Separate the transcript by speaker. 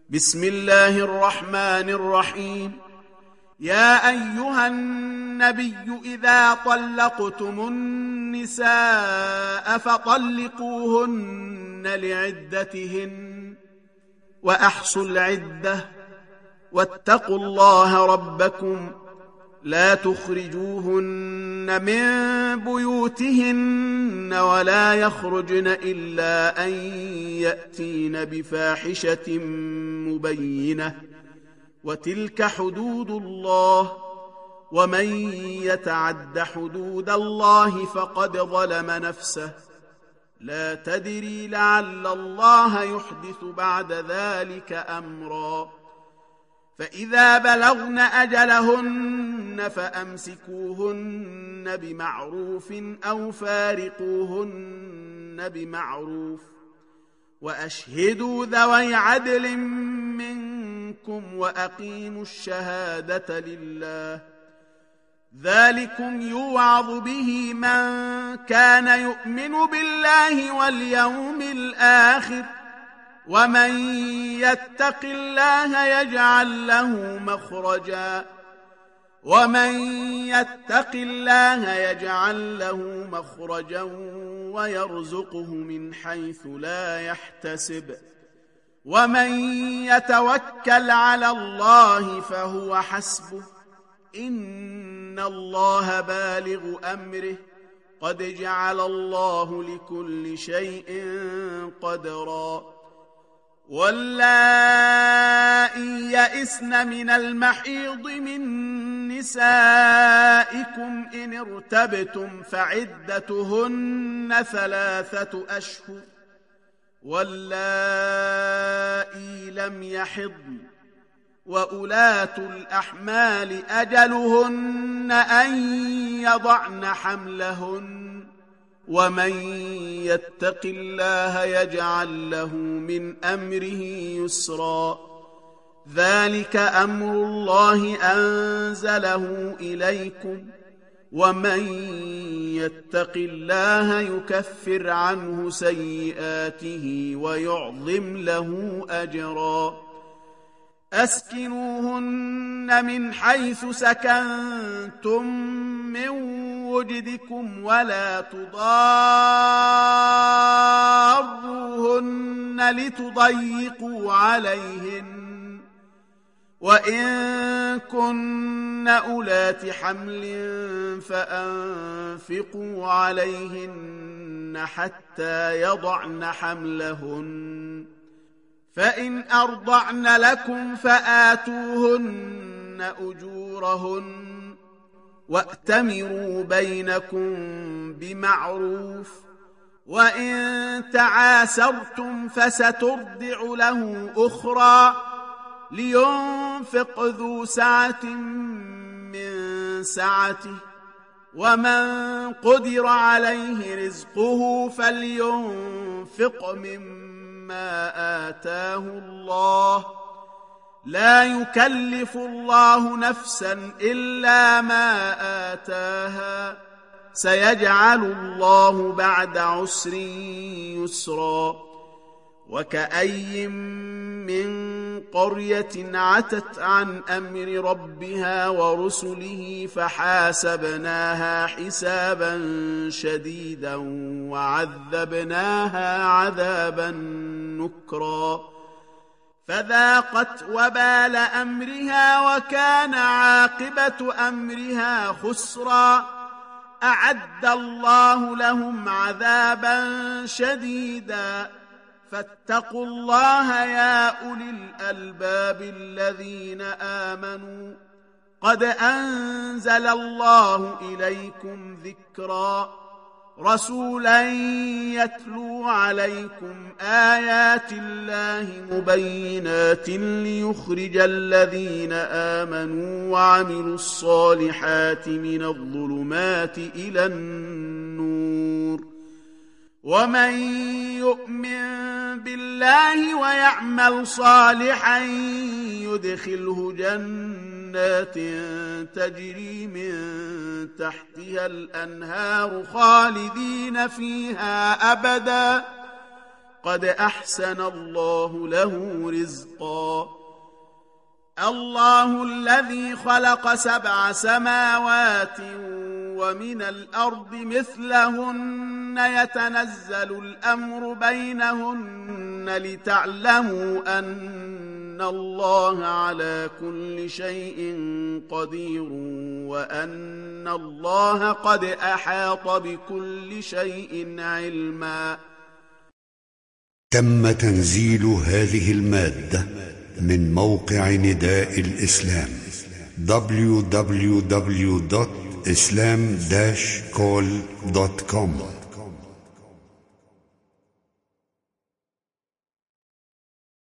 Speaker 1: بسم الله الرحمن الرحيم. يا أيها النبي إذا طلقتم النساء فطلقوهن لعدتهن وأحصوا العدة واتقوا الله ربكم لا تخرجوهن من بيوتهن ولا يخرجن إلا أن يأتين بفاحشة مبينة وتلك حدود الله ومن يتعد حدود الله فقد ظلم نفسه لا تدري لعل الله يحدث بعد ذلك أمرا. فإذا بلغن أجلهن فأمسكوهن بمعروف أو فارقوهن بمعروف وأشهدوا ذوي عدل منكم وأقيموا الشهادة لله ذلكم يوعظ به من كان يؤمن بالله واليوم الآخر ومن يتق الله يجعل له مخرجا ويرزقه من حيث لا يحتسب ومن يتوكل على الله فهو حسبه إن الله بالغ أمره قد جعل الله لكل شيء قدرا. واللائي يئسن من المحيض من نسائكم إن ارتبتم فعدتهن 3 أشهر واللائي لم يحضن وأولاة الأحمال أجلهن أن يضعن حملهن ومن يتق الله يجعل له من أمره يسرا. ذلك أمر الله أنزله إليكم ومن يتق الله يكفر عنه سيئاته ويعظم له أجرا. أسكنوهن من حيث سكنتم من وجدكم ولا تضاروهن لتضيقوا عليهن وإن كن أولات حمل فأنفقوا عليهن حتى يضعن حملهن فإن أرضعن لكم فآتوهن أجورهن وأتمروا بينكم بمعروف وإن تعاسرتم فسترضع له أخرى لينفق ذو سعة من سعته ومن قدر عليه رزقه فلينفق مما آتاه الله لا يكلف الله نفسا إلا ما آتاها سيجعل الله بعد عسر يسرا. وكأي من قرية عتت عن أمر ربها ورسله فحاسبناها حسابا شديدا وعذبناها عذابا نكرا فذاقت وبال أمرها وكان عاقبة أمرها خسرا. أعد الله لهم عذابا شديدا فاتقوا الله يا أولي الألباب الذين آمنوا قد أنزل الله إليكم ذكرا رسولا يتلو عليكم آيات الله مبينات ليخرج الذين آمنوا وعملوا الصالحات من الظلمات إلى النور ومن يؤمن بالله ويعمل صالحا يدخله جنات تجري من تحتها الأنهار خالدين فيها أبدا قد أحسن الله له رزقا الله الذي خلق 7 سماوات ومن الأرض مثلهن يتنزل الأمر بينهن لتعلموا أن الله على كل شيء قدير وأن الله قد أحاط بكل شيء علما.
Speaker 2: تم تنزيل هذه المادة من موقع نداء الإسلام www.islam-call.com